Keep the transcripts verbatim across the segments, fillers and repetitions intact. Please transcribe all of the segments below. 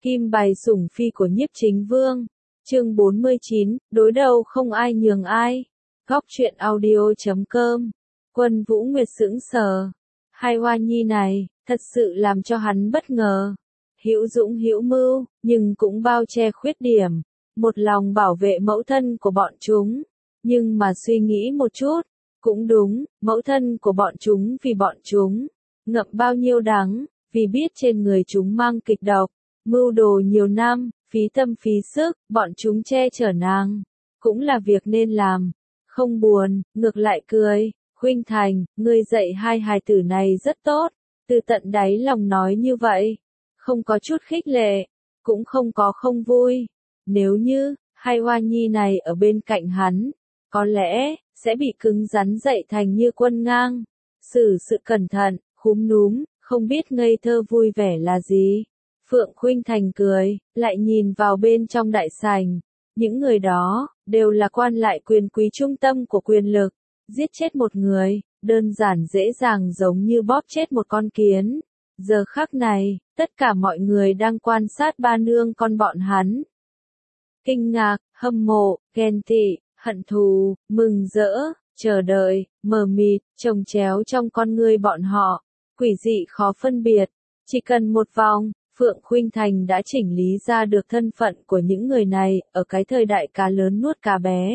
Kim bài sủng phi của Nhiếp Chính Vương. Chương bốn mươi chín, đối đầu không ai nhường ai. Góc truyện audio chấm com. Quân Vũ Nguyệt sững sờ. Hai hoa nhi này, thật sự làm cho hắn bất ngờ. Hữu dũng hữu mưu, nhưng cũng bao che khuyết điểm. Một lòng bảo vệ mẫu thân của bọn chúng. Nhưng mà suy nghĩ một chút, cũng đúng, mẫu thân của bọn chúng vì bọn chúng. Ngậm bao nhiêu đắng, vì biết trên người chúng mang kịch độc. Mưu đồ nhiều năm, phí tâm phí sức, bọn chúng che chở nàng. Cũng là việc nên làm. Không buồn, ngược lại cười. Khuynh Thành, ngươi dạy hai hài tử này rất tốt. Từ tận đáy lòng nói như vậy. Không có chút khích lệ. Cũng không có không vui. Nếu như, hai hoa nhi này ở bên cạnh hắn. Có lẽ, sẽ bị cứng rắn dạy thành như Quân Ngang. Xử sự cẩn thận, khúm núm, không biết ngây thơ vui vẻ là gì. Phượng Khuynh Thành cười, lại nhìn vào bên trong đại sảnh. Những người đó, đều là quan lại quyền quý trung tâm của quyền lực. Giết chết một người, đơn giản dễ dàng giống như bóp chết một con kiến. Giờ khắc này, tất cả mọi người đang quan sát ba nương con bọn hắn. Kinh ngạc, hâm mộ, ghen tị, hận thù, mừng rỡ, chờ đợi, mờ mịt, chồng chéo trong con người bọn họ. Quỷ dị khó phân biệt. Chỉ cần một vòng, Phượng Khuynh Thành đã chỉnh lý ra được thân phận của những người này, ở cái thời đại cá lớn nuốt cá bé.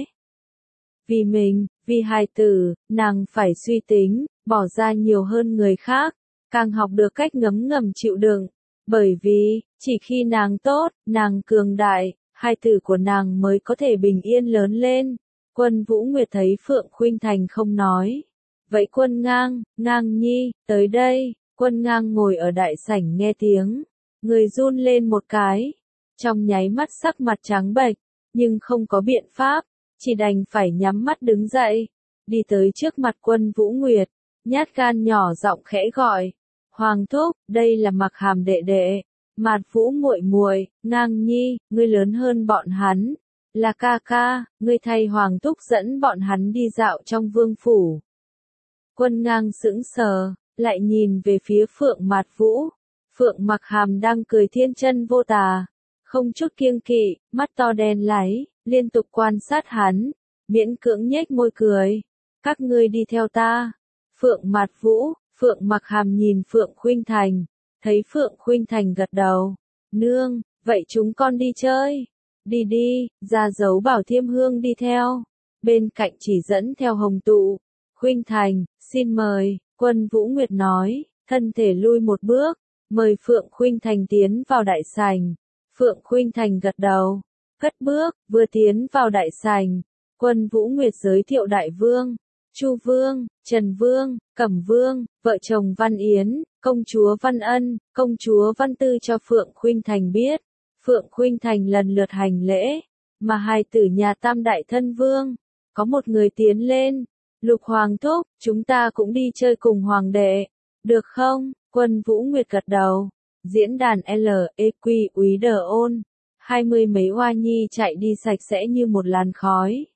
Vì mình, vì hài tử, nàng phải suy tính, bỏ ra nhiều hơn người khác, càng học được cách ngấm ngầm chịu đựng. Bởi vì, chỉ khi nàng tốt, nàng cường đại, hài tử của nàng mới có thể bình yên lớn lên. Quân Vũ Nguyệt thấy Phượng Khuynh Thành không nói. Vậy Quân Ngang, Ngang nhi, tới đây. Quân Ngang ngồi ở đại sảnh nghe tiếng. Người run lên một cái. Trong nháy mắt sắc mặt trắng bệch. Nhưng không có biện pháp. Chỉ đành phải nhắm mắt đứng dậy. Đi tới trước mặt Quân Vũ Nguyệt. Nhát gan nhỏ giọng khẽ gọi. Hoàng thúc, đây là Mặc Hàm đệ đệ. Mạt Vũ muội muội, Ngang nhi, ngươi lớn hơn bọn hắn. Là ca ca, ngươi thay Hoàng thúc dẫn bọn hắn đi dạo trong vương phủ. Quân Ngang sững sờ, lại nhìn về phía Phượng Mạt Vũ. Phượng Mặc Hàm đang cười thiên chân vô tà, không chút kiêng kỵ, mắt to đen láy, liên tục quan sát hắn, miễn cưỡng nhếch môi cười. Các ngươi đi theo ta. Phượng Mạt Vũ, Phượng Mặc Hàm nhìn Phượng Khuynh Thành, thấy Phượng Khuynh Thành gật đầu. Nương, vậy chúng con đi chơi. Đi đi, ra dấu bảo Thiêm Hương đi theo. Bên cạnh chỉ dẫn theo Hồng Tụ. Khuynh Thành, xin mời, Quân Vũ Nguyệt nói, thân thể lui một bước, mời Phượng Khuynh Thành tiến vào đại sảnh. Phượng Khuynh Thành gật đầu, cất bước, vừa tiến vào đại sảnh. Quân Vũ Nguyệt giới thiệu đại vương, Chu Vương, Trần Vương, Cẩm Vương, vợ chồng Văn Yến, công chúa Văn Ân, công chúa Văn Tư cho Phượng Khuynh Thành biết. Phượng Khuynh Thành lần lượt hành lễ, mà hai tử nhà Tam Đại Thân Vương, có một người tiến lên. Lục Hoàng thúc, chúng ta cũng đi chơi cùng Hoàng đệ, được không? Quân Vũ Nguyệt gật đầu. Diễn đàn L E Q úy đờ ôn, hai mươi mấy hoa nhi chạy đi sạch sẽ như một làn khói.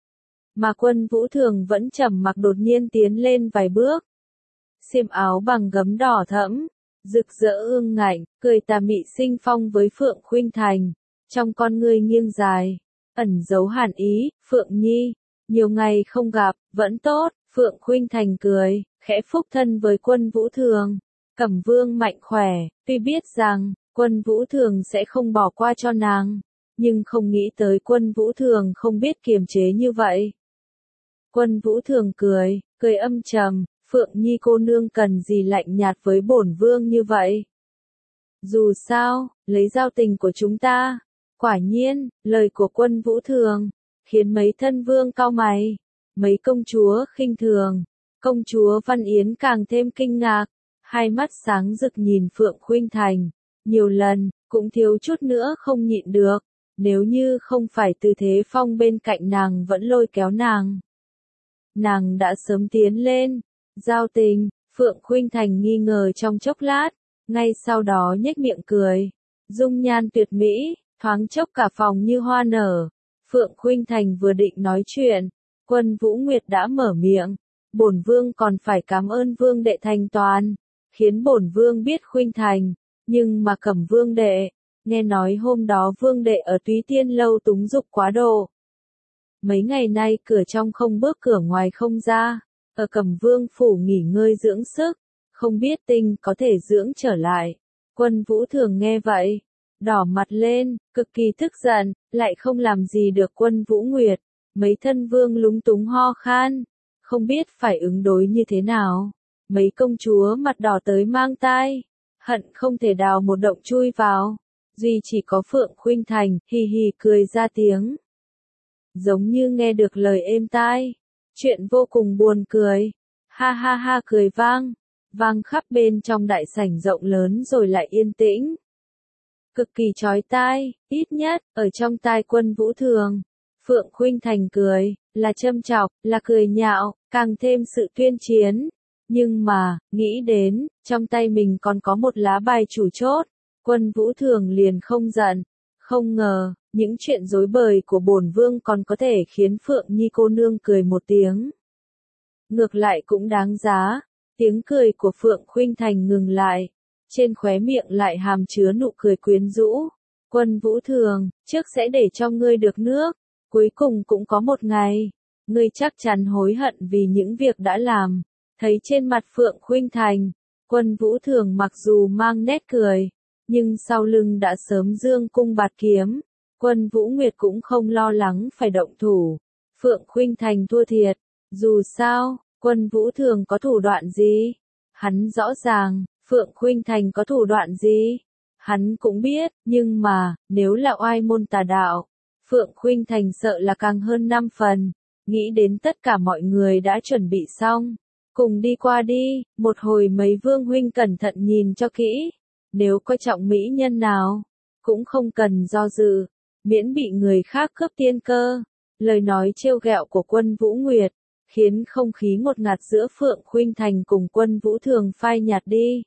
Mà Quân Vũ Thường vẫn trầm mặc đột nhiên tiến lên vài bước. Xiêm áo bằng gấm đỏ thẫm, rực rỡ ương ngạnh, cười tà mị sinh phong với Phượng Khuynh Thành. Trong con ngươi nghiêng dài, ẩn giấu hàn ý. Phượng nhi, nhiều ngày không gặp, vẫn tốt. Phượng Khuynh Thành cười, khẽ phúc thân với Quân Vũ Thường. Cẩm Vương mạnh khỏe, tuy biết rằng, Quân Vũ Thường sẽ không bỏ qua cho nàng, nhưng không nghĩ tới Quân Vũ Thường không biết kiềm chế như vậy. Quân Vũ Thường cười, cười âm trầm, Phượng nhi cô nương cần gì lạnh nhạt với bổn vương như vậy? Dù sao, lấy giao tình của chúng ta. Quả nhiên, lời của Quân Vũ Thường khiến mấy thân vương cau mày, mấy công chúa khinh thường, công chúa Văn Yến càng thêm kinh ngạc, hai mắt sáng rực nhìn Phượng Khuynh Thành, nhiều lần, cũng thiếu chút nữa không nhịn được, nếu như không phải Từ Thế Phong bên cạnh nàng vẫn lôi kéo nàng. Nàng đã sớm tiến lên, giao tình. Phượng Khuynh Thành nghi ngờ trong chốc lát, ngay sau đó nhếch miệng cười, dung nhan tuyệt mỹ, thoáng chốc cả phòng như hoa nở. Phượng Khuynh Thành vừa định nói chuyện, Quân Vũ Nguyệt đã mở miệng, bổn vương còn phải cảm ơn vương đệ thành toàn, khiến bổn vương biết Khuynh Thành, nhưng mà Cẩm Vương đệ, nghe nói hôm đó Vương đệ ở Túy Tiên lâu túng dục quá độ. Mấy ngày nay cửa trong không bước cửa ngoài không ra, ở Cẩm Vương phủ nghỉ ngơi dưỡng sức, không biết tinh có thể dưỡng trở lại. Quân Vũ Thường nghe vậy, đỏ mặt lên, cực kỳ tức giận, lại không làm gì được Quân Vũ Nguyệt. Mấy thân vương lúng túng ho khan, không biết phải ứng đối như thế nào. Mấy công chúa mặt đỏ tới mang tai, hận không thể đào một động chui vào. Duy chỉ có Phượng Khuynh Thành, hì hì cười ra tiếng. Giống như nghe được lời êm tai. Chuyện vô cùng buồn cười. Ha ha ha cười vang. Vang khắp bên trong đại sảnh rộng lớn rồi lại yên tĩnh. Cực kỳ chói tai, ít nhất, ở trong tai Quân Vũ Thường. Phượng Khuynh Thành cười, là châm chọc, là cười nhạo, càng thêm sự tuyên chiến. Nhưng mà, nghĩ đến, trong tay mình còn có một lá bài chủ chốt. Quân Vũ Thường liền không giận. Không ngờ, những chuyện rối bời của bổn vương còn có thể khiến Phượng Nhi cô nương cười một tiếng. Ngược lại cũng đáng giá. Tiếng cười của Phượng Khuynh Thành ngừng lại. Trên khóe miệng lại hàm chứa nụ cười quyến rũ. Quân Vũ Thường, trước sẽ để cho ngươi được nước. Cuối cùng cũng có một ngày. Ngươi chắc chắn hối hận vì những việc đã làm. Thấy trên mặt Phượng Khuynh Thành, Quân Vũ Thường mặc dù mang nét cười, nhưng sau lưng đã sớm dương cung bạt kiếm. Quân Vũ Nguyệt cũng không lo lắng phải động thủ. Phượng Khuynh Thành thua thiệt. Dù sao, Quân Vũ Thường có thủ đoạn gì? Hắn rõ ràng, Phượng Khuynh Thành có thủ đoạn gì? Hắn cũng biết, nhưng mà, nếu là oai môn tà đạo, Phượng Khuynh Thành sợ là càng hơn năm phần. Nghĩ đến tất cả mọi người đã chuẩn bị xong. Cùng đi qua đi, một hồi mấy vương huynh cẩn thận nhìn cho kỹ. Nếu coi trọng mỹ nhân nào, cũng không cần do dự, miễn bị người khác cướp tiên cơ. Lời nói trêu ghẹo của Quân Vũ Nguyệt, khiến không khí ngột ngạt giữa Phượng Khuynh Thành cùng Quân Vũ Thường phai nhạt đi.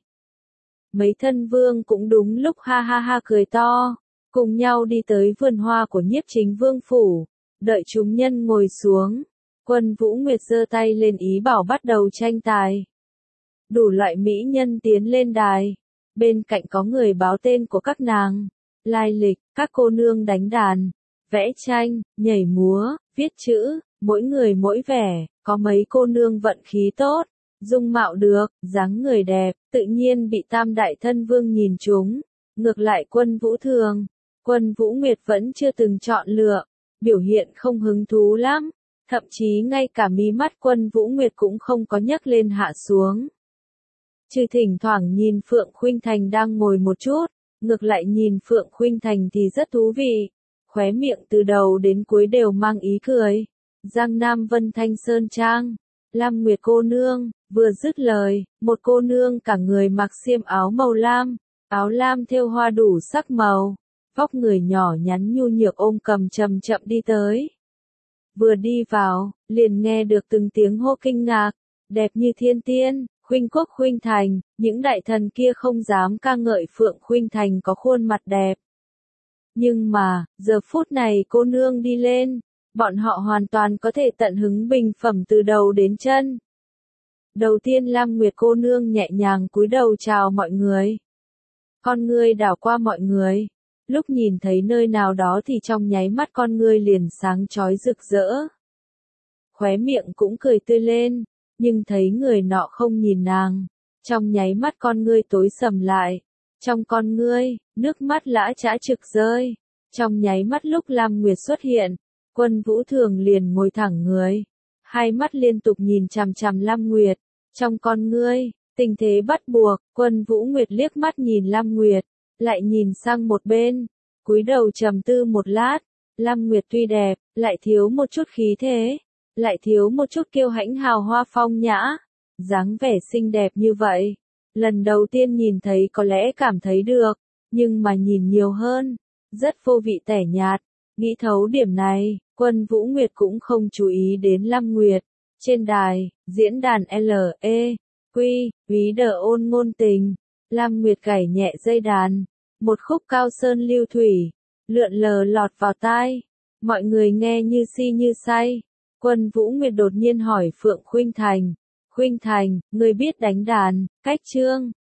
Mấy thân vương cũng đúng lúc ha ha ha cười to, cùng nhau đi tới vườn hoa của Nhiếp Chính Vương phủ, đợi chúng nhân ngồi xuống. Quân Vũ Nguyệt giơ tay lên ý bảo bắt đầu tranh tài. Đủ loại mỹ nhân tiến lên đài, bên cạnh có người báo tên của các nàng, lai lịch, các cô nương đánh đàn, vẽ tranh, nhảy múa, viết chữ, mỗi người mỗi vẻ, có mấy cô nương vận khí tốt, dung mạo được, dáng người đẹp, tự nhiên bị tam đại thân vương nhìn trúng. Ngược lại Quân Vũ Thường, Quân Vũ Nguyệt vẫn chưa từng chọn lựa, biểu hiện không hứng thú lắm, thậm chí ngay cả mí mắt Quân Vũ Nguyệt cũng không có nhấc lên hạ xuống. Trừ thỉnh thoảng nhìn Phượng Khuynh Thành đang ngồi một chút, ngược lại nhìn Phượng Khuynh Thành thì rất thú vị, khóe miệng từ đầu đến cuối đều mang ý cười. Giang Nam Vân Thanh Sơn Trang, Lam Nguyệt cô nương, vừa dứt lời, một cô nương cả người mặc xiêm áo màu lam, áo lam thêu hoa đủ sắc màu, vóc người nhỏ nhắn nhu nhược ôm cầm chậm chậm đi tới. Vừa đi vào, liền nghe được từng tiếng hô kinh ngạc, đẹp như thiên tiên, Khuynh Quốc Khuynh Thành, những đại thần kia không dám ca ngợi Phượng Khuynh Thành có khuôn mặt đẹp. Nhưng mà, giờ phút này cô nương đi lên, bọn họ hoàn toàn có thể tận hứng bình phẩm từ đầu đến chân. Đầu tiên Lam Nguyệt cô nương nhẹ nhàng cúi đầu chào mọi người. Con ngươi đảo qua mọi người, lúc nhìn thấy nơi nào đó thì trong nháy mắt con ngươi liền sáng chói rực rỡ. Khóe miệng cũng cười tươi lên, nhưng thấy người nọ không nhìn nàng, trong nháy mắt con ngươi tối sầm lại. Trong con ngươi, nước mắt lã chã trực rơi. Trong nháy mắt lúc Lam Nguyệt xuất hiện, Quân Vũ Thường liền ngồi thẳng người, hai mắt liên tục nhìn chằm chằm Lam Nguyệt. Trong con ngươi, tình thế bắt buộc, Quân Vũ Nguyệt liếc mắt nhìn Lam Nguyệt, lại nhìn sang một bên, cúi đầu trầm tư một lát. Lam Nguyệt tuy đẹp, lại thiếu một chút khí thế, lại thiếu một chút kiêu hãnh hào hoa phong nhã. Dáng vẻ xinh đẹp như vậy, lần đầu tiên nhìn thấy có lẽ cảm thấy được, nhưng mà nhìn nhiều hơn, rất vô vị tẻ nhạt. Nghĩ thấu điểm này, Quân Vũ Nguyệt cũng không chú ý đến Lam Nguyệt. Trên đài, diễn đàn L E Q, Quý Đờ ôn ngôn tình, Lam Nguyệt gảy nhẹ dây đàn, một khúc cao sơn lưu thủy, lượn lờ lọt vào tai, mọi người nghe như si như say. Quân Vũ Nguyệt đột nhiên hỏi Phượng Khuynh Thành, Khuynh Thành, ngươi biết đánh đàn, cách chương,